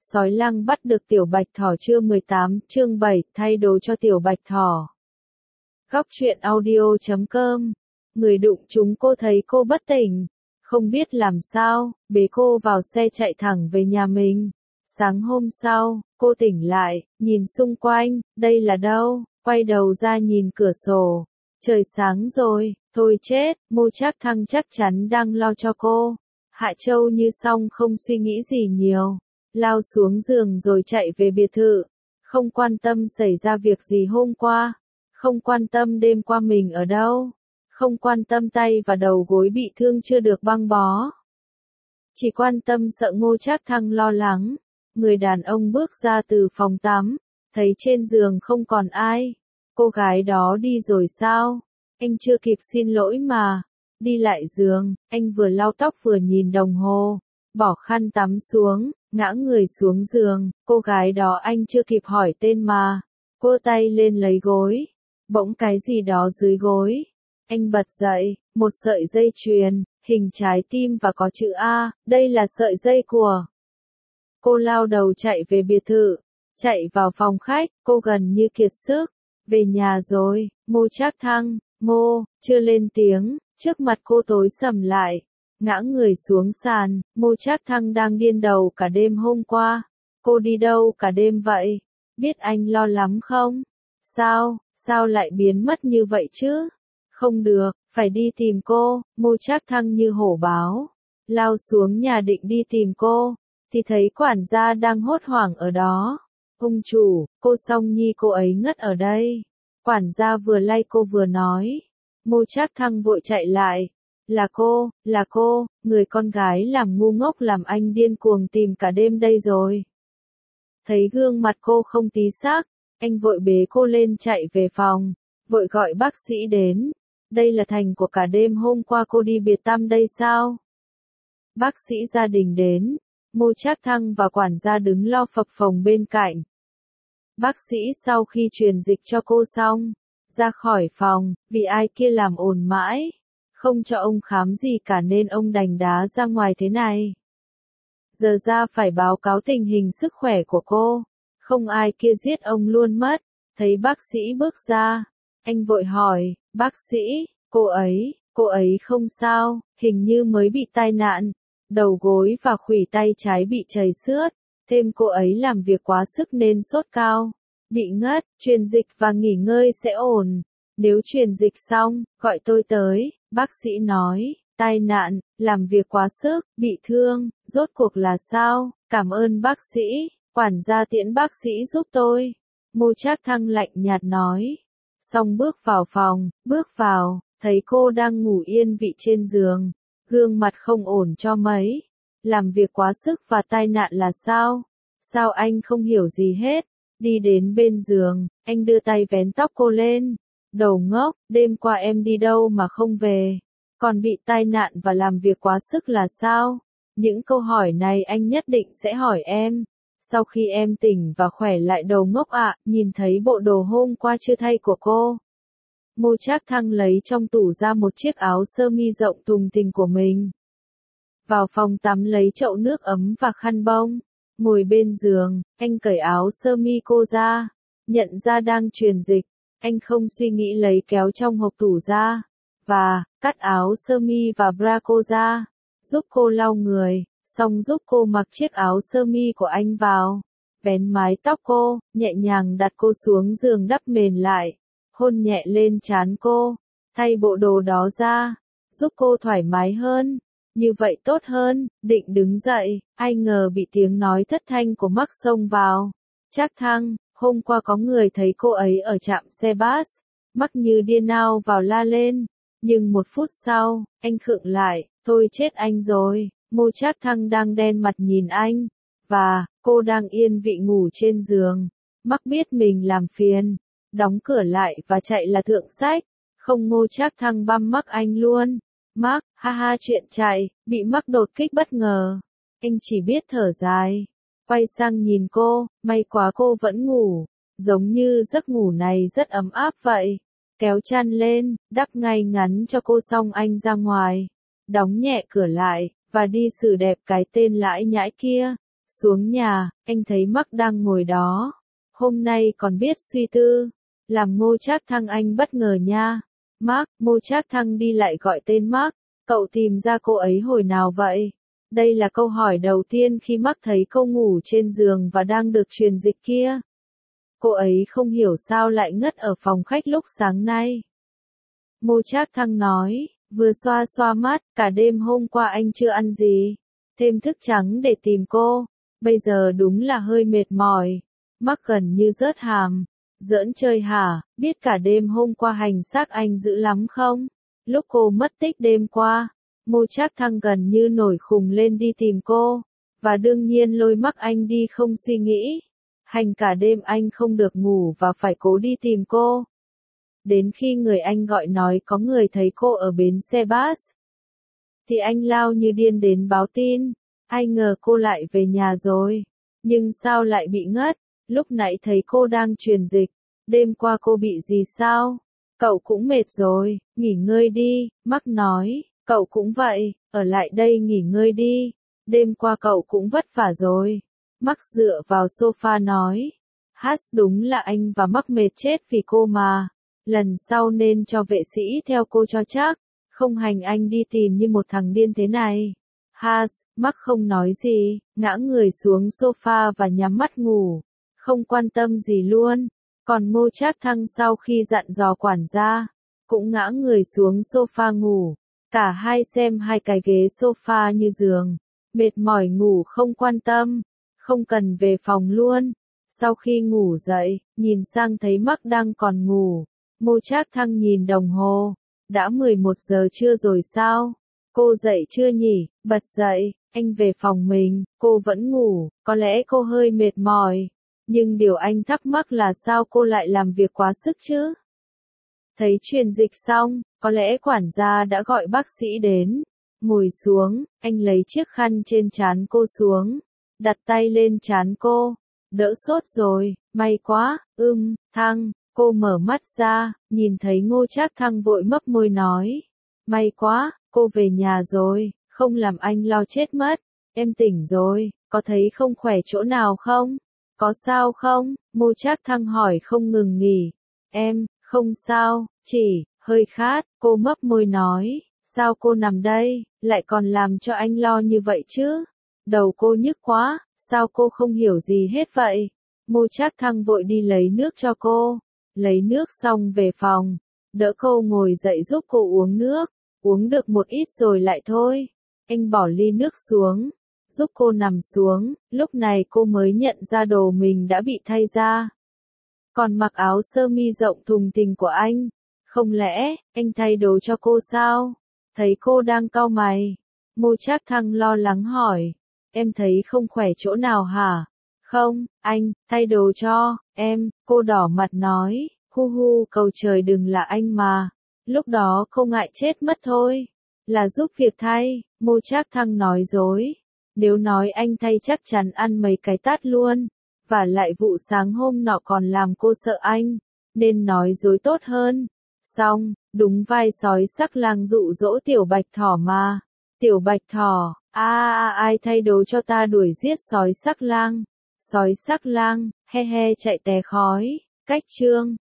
Sói lang bắt được tiểu bạch thỏ chương 18, chương 7, thay đồ cho tiểu bạch thỏ. Góc truyện audio.com. Người đụng chúng cô thấy cô bất tỉnh, không biết làm sao, bế cô vào xe chạy thẳng về nhà mình. Sáng hôm sau, cô tỉnh lại, nhìn xung quanh, đây là đâu, quay đầu ra nhìn cửa sổ. Trời sáng rồi, thôi chết, Ngô Trác Thăng chắc chắn đang lo cho cô. Hạ Châu như xong không suy nghĩ gì nhiều, lao xuống giường rồi chạy về biệt thự, không quan tâm xảy ra việc gì hôm qua, không quan tâm đêm qua mình ở đâu, không quan tâm tay và đầu gối bị thương chưa được băng bó. Chỉ quan tâm sợ Ngô Trác Thăng lo lắng. Người đàn ông bước ra từ phòng tắm, thấy trên giường không còn ai. Cô gái đó đi rồi sao? Anh chưa kịp xin lỗi mà. Đi lại giường, anh vừa lau tóc vừa nhìn đồng hồ, bỏ khăn tắm xuống, ngã người xuống giường. Cô gái đó anh chưa kịp hỏi tên mà. Cô tay lên lấy gối, bỗng cái gì đó dưới gối. Anh bật dậy, một sợi dây chuyền, hình trái tim và có chữ A, đây là sợi dây của. Cô lao đầu chạy về biệt thự, chạy vào phòng khách, cô gần như kiệt sức. Về nhà rồi, Ngô Trác Thăng, Ngô, chưa lên tiếng, trước mặt cô tối sầm lại, ngã người xuống sàn. Ngô Trác Thăng đang điên đầu cả đêm hôm qua. Cô đi đâu cả đêm vậy? Biết anh lo lắm không? Sao lại biến mất như vậy chứ? Không được, phải đi tìm cô. Ngô Trác Thăng như hổ báo, lao xuống nhà định đi tìm cô, thì thấy quản gia đang hốt hoảng ở đó. Ông chủ, cô Song Nhi cô ấy ngất ở đây. Quản gia vừa lay cô vừa nói. Ngô Trác Thăng vội chạy lại. Là cô, người con gái làm ngu ngốc làm anh điên cuồng tìm cả đêm đây rồi. Thấy gương mặt cô không tí xác, anh vội bế cô lên chạy về phòng, vội gọi bác sĩ đến. Đây là thành của cả đêm hôm qua cô đi biệt tăm đây sao? Bác sĩ gia đình đến, Ngô Trác Thăng và quản gia đứng lo phập phồng bên cạnh. Bác sĩ sau khi truyền dịch cho cô xong, ra khỏi phòng, vì ai kia làm ồn mãi, không cho ông khám gì cả nên ông đành đá ra ngoài thế này. Giờ ra phải báo cáo tình hình sức khỏe của cô, không ai kia giết ông luôn mất. Thấy bác sĩ bước ra, anh vội hỏi, bác sĩ, cô ấy không sao, hình như mới bị tai nạn, đầu gối và khuỷu tay trái bị trầy xước, thêm cô ấy làm việc quá sức nên sốt cao, bị ngất, truyền dịch và nghỉ ngơi sẽ ổn. Nếu truyền dịch xong, gọi tôi tới, bác sĩ nói. Tai nạn, làm việc quá sức, bị thương, rốt cuộc là sao? Cảm ơn bác sĩ, quản gia tiễn bác sĩ giúp tôi. Ngô Trác Thăng lạnh nhạt nói. Xong bước vào phòng, thấy cô đang ngủ yên vị trên giường, gương mặt không ổn cho mấy. Làm việc quá sức và tai nạn là sao? Sao anh không hiểu gì hết? Đi đến bên giường, anh đưa tay vén tóc cô lên. Đầu ngốc, đêm qua em đi đâu mà không về? Còn bị tai nạn và làm việc quá sức là sao? Những câu hỏi này anh nhất định sẽ hỏi em. Sau khi em tỉnh và khỏe lại đầu ngốc ạ. Nhìn thấy bộ đồ hôm qua chưa thay của cô. Ngô Trác Thăng lấy trong tủ ra một chiếc áo sơ mi rộng thùng thình của mình. Vào phòng tắm lấy chậu nước ấm và khăn bông. Ngồi bên giường, anh cởi áo sơ mi cô ra. Nhận ra đang truyền dịch, anh không suy nghĩ lấy kéo trong hộp tủ ra. Và, cắt áo sơ mi và bra cô ra, giúp cô lau người, xong giúp cô mặc chiếc áo sơ mi của anh vào, vén mái tóc cô, nhẹ nhàng đặt cô xuống giường đắp mền lại, hôn nhẹ lên trán cô, thay bộ đồ đó ra, giúp cô thoải mái hơn, như vậy tốt hơn. Định đứng dậy, ai ngờ bị tiếng nói thất thanh của Mark xông vào. Trác Thăng, hôm qua có người thấy cô ấy ở trạm xe bus. Mark như điên nào vào la lên. Nhưng một phút sau, anh khựng lại, tôi chết anh rồi. Ngô Trác Thăng đang đen mặt nhìn anh, và, cô đang yên vị ngủ trên giường. Mark biết mình làm phiền, đóng cửa lại và chạy là thượng sách, không. Ngô Trác Thăng băm Mark anh luôn. Mark, ha ha, chuyện chạy, bị Mark đột kích bất ngờ. Anh chỉ biết thở dài, quay sang nhìn cô, may quá cô vẫn ngủ, giống như giấc ngủ này rất ấm áp vậy. Kéo chăn lên, đắp ngay ngắn cho cô xong anh ra ngoài, đóng nhẹ cửa lại, và đi xử đẹp cái tên lãi nhãi kia. Xuống nhà, anh thấy Mark đang ngồi đó. Hôm nay còn biết suy tư. Làm Ngô Trác Thăng anh bất ngờ nha. Mark, Ngô Trác Thăng đi lại gọi tên Mark. Cậu tìm ra cô ấy hồi nào vậy? Đây là câu hỏi đầu tiên khi Mark thấy cô ngủ trên giường và đang được truyền dịch kia. Cô ấy không hiểu sao lại ngất ở phòng khách lúc sáng nay. Ngô Trác Thăng nói, vừa xoa xoa mắt, cả đêm hôm qua anh chưa ăn gì. Thêm thức trắng để tìm cô. Bây giờ đúng là hơi mệt mỏi. Mark gần như rớt hàm. Giỡn chơi hả, biết cả đêm hôm qua hành xác anh dữ lắm không? Lúc cô mất tích đêm qua, Ngô Trác Thăng gần như nổi khùng lên đi tìm cô. Và đương nhiên lôi Mark anh đi không suy nghĩ. Hành cả đêm anh không được ngủ và phải cố đi tìm cô. Đến khi người anh gọi nói có người thấy cô ở bến xe bus, thì anh lao như điên đến báo tin. Ai ngờ cô lại về nhà rồi. Nhưng sao lại bị ngất? Lúc nãy thấy cô đang truyền dịch. Đêm qua cô bị gì sao? Cậu cũng mệt rồi, nghỉ ngơi đi, Mark nói. Cậu cũng vậy, ở lại đây nghỉ ngơi đi. Đêm qua cậu cũng vất vả rồi. Mark dựa vào sofa nói. Đúng là anh và Mark mệt chết vì cô mà. Lần sau nên cho vệ sĩ theo cô cho chắc. Không hành anh đi tìm như một thằng điên thế này. Mark không nói gì, ngã người xuống sofa và nhắm mắt ngủ. Không quan tâm gì luôn. Còn Ngô Trác Thăng sau khi dặn dò quản gia, cũng ngã người xuống sofa ngủ. Cả hai xem hai cái ghế sofa như giường. Mệt mỏi ngủ không quan tâm. Không cần về phòng luôn. Sau khi ngủ dậy, nhìn sang thấy Mark đang còn ngủ. Ngô Trác Thăng nhìn đồng hồ. Đã 11 giờ trưa rồi sao? Cô dậy chưa nhỉ? Bật dậy, anh về phòng mình. Cô vẫn ngủ, có lẽ cô hơi mệt mỏi. Nhưng điều anh thắc mắc là sao cô lại làm việc quá sức chứ? Thấy truyền dịch xong, có lẽ quản gia đã gọi bác sĩ đến. Ngồi xuống, anh lấy chiếc khăn trên trán cô xuống. Đặt tay lên trán cô. Đỡ sốt rồi, may quá, Thăng. Cô mở mắt ra, nhìn thấy Ngô Trác Thăng vội mấp môi nói. May quá, cô về nhà rồi, không làm anh lo chết mất. Em tỉnh rồi, có thấy không khỏe chỗ nào không? Có sao không? Ngô Trác Thăng hỏi không ngừng nghỉ. Em, không sao, chỉ, hơi khát, cô mấp môi nói. Sao cô nằm đây, lại còn làm cho anh lo như vậy chứ? Đầu cô nhức quá, sao cô không hiểu gì hết vậy? Ngô Trác Thăng vội đi lấy nước cho cô. Lấy nước xong về phòng, đỡ cô ngồi dậy giúp cô uống nước. Uống được một ít rồi lại thôi. Anh bỏ ly nước xuống, giúp cô nằm xuống. Lúc này cô mới nhận ra đồ mình đã bị thay ra. Còn mặc áo sơ mi rộng thùng thình của anh. Không lẽ, anh thay đồ cho cô sao? Thấy cô đang cau mày, Ngô Trác Thăng lo lắng hỏi. Em thấy không khỏe chỗ nào hả? Không, anh, thay đồ cho, em, cô đỏ mặt nói. Cầu trời đừng là anh mà. Lúc đó cô ngại chết mất thôi. Là giúp việc thay, Ngô Trác Thăng nói dối. Nếu nói anh thay chắc chắn ăn mấy cái tát luôn. Và lại vụ sáng hôm nọ còn làm cô sợ anh. Nên nói dối tốt hơn. Xong, đúng vai sói sắc lang dụ dỗ Tiểu Bạch Thỏ mà. Tiểu Bạch Thỏ, ai thay đồ cho ta đuổi giết sói sắc lang. Sói sắc lang, he he chạy tè khói. Cách chương